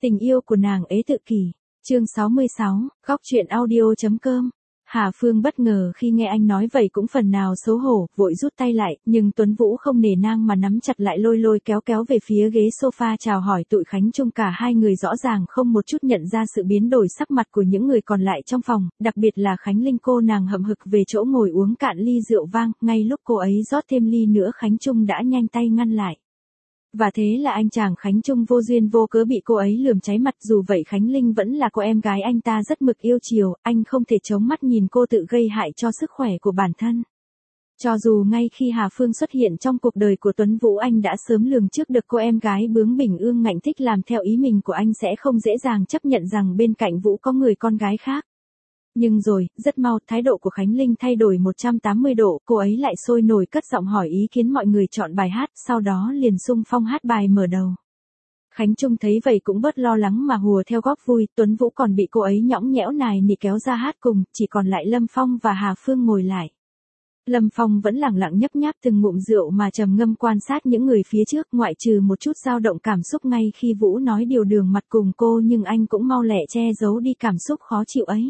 Tình yêu của nàng ế tự kỷ. Chương 66, góc truyện audio.com. Hà Phương bất ngờ khi nghe anh nói vậy cũng phần nào xấu hổ, vội rút tay lại, nhưng Tuấn Vũ không nể nang mà nắm chặt lại lôi kéo về phía ghế sofa chào hỏi tụi Khánh Trung. Cả hai người rõ ràng không một chút nhận ra sự biến đổi sắc mặt của những người còn lại trong phòng, đặc biệt là Khánh Linh. Cô nàng hậm hực về chỗ ngồi uống cạn ly rượu vang, ngay lúc cô ấy rót thêm ly nữa Khánh Trung đã nhanh tay ngăn lại. Và thế là anh chàng Khánh Trung vô duyên vô cớ bị cô ấy lườm cháy mặt. Dù vậy Khánh Linh vẫn là cô em gái anh ta rất mực yêu chiều, anh không thể chống mắt nhìn cô tự gây hại cho sức khỏe của bản thân. Cho dù ngay khi Hà Phương xuất hiện trong cuộc đời của Tuấn Vũ, anh đã sớm lường trước được cô em gái bướng bỉnh ương ngạnh thích làm theo ý mình của anh sẽ không dễ dàng chấp nhận rằng bên cạnh Vũ có người con gái khác. Nhưng rồi, rất mau, thái độ của Khánh Linh thay đổi 180 độ, cô ấy lại sôi nổi cất giọng hỏi ý kiến mọi người chọn bài hát, sau đó liền xung phong hát bài mở đầu. Khánh Trung thấy vậy cũng bớt lo lắng mà hùa theo góp vui. Tuấn Vũ còn bị cô ấy nhõng nhẽo nài nỉ kéo ra hát cùng, chỉ còn lại Lâm Phong và Hà Phương ngồi lại. Lâm Phong vẫn lẳng lặng nhấp nháp từng ngụm rượu mà trầm ngâm quan sát những người phía trước, ngoại trừ một chút dao động cảm xúc ngay khi Vũ nói điều đường mặt cùng cô, nhưng anh cũng mau lẹ che giấu đi cảm xúc khó chịu ấy.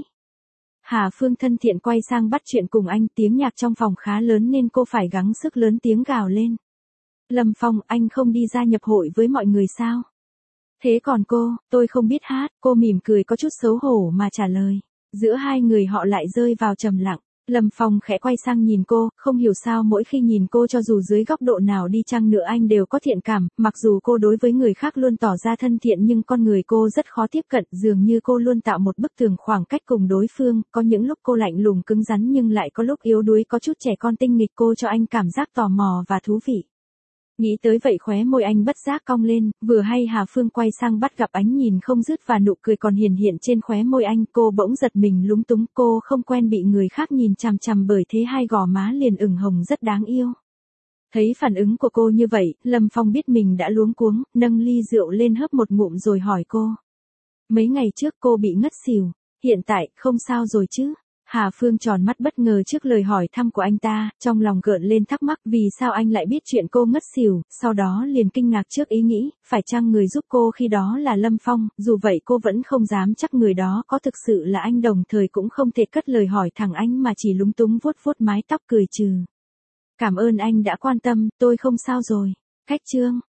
Hà Phương thân thiện quay sang bắt chuyện cùng anh, tiếng nhạc trong phòng khá lớn nên cô phải gắng sức lớn tiếng gào lên. Lâm Phong, anh không đi ra nhập hội với mọi người sao? Thế còn cô, tôi không biết hát, cô mỉm cười có chút xấu hổ mà trả lời. Giữa hai người họ lại rơi vào trầm lặng. Lâm Phong khẽ quay sang nhìn cô, không hiểu sao mỗi khi nhìn cô cho dù dưới góc độ nào đi chăng nữa anh đều có thiện cảm, mặc dù cô đối với người khác luôn tỏ ra thân thiện nhưng con người cô rất khó tiếp cận, dường như cô luôn tạo một bức tường khoảng cách cùng đối phương, có những lúc cô lạnh lùng cứng rắn nhưng lại có lúc yếu đuối có chút trẻ con tinh nghịch, cô cho anh cảm giác tò mò và thú vị. Nghĩ tới vậy khóe môi anh bất giác cong lên, vừa hay Hà Phương quay sang bắt gặp ánh nhìn không dứt và nụ cười còn hiển hiện trên khóe môi anh, cô bỗng giật mình lúng túng, cô không quen bị người khác nhìn chằm chằm bởi thế hai gò má liền ửng hồng rất đáng yêu. Thấy phản ứng của cô như vậy, Lâm Phong biết mình đã luống cuống, nâng ly rượu lên hớp một ngụm rồi hỏi cô. Mấy ngày trước cô bị ngất xỉu, hiện tại không sao rồi chứ? Hà Phương tròn mắt bất ngờ trước lời hỏi thăm của anh ta, trong lòng gợn lên thắc mắc vì sao anh lại biết chuyện cô ngất xỉu, sau đó liền kinh ngạc trước ý nghĩ, phải chăng người giúp cô khi đó là Lâm Phong, dù vậy cô vẫn không dám chắc người đó có thực sự là anh, đồng thời cũng không thể cất lời hỏi thẳng anh mà chỉ lúng túng vuốt vuốt mái tóc cười trừ. Cảm ơn anh đã quan tâm, tôi không sao rồi. Khách trương.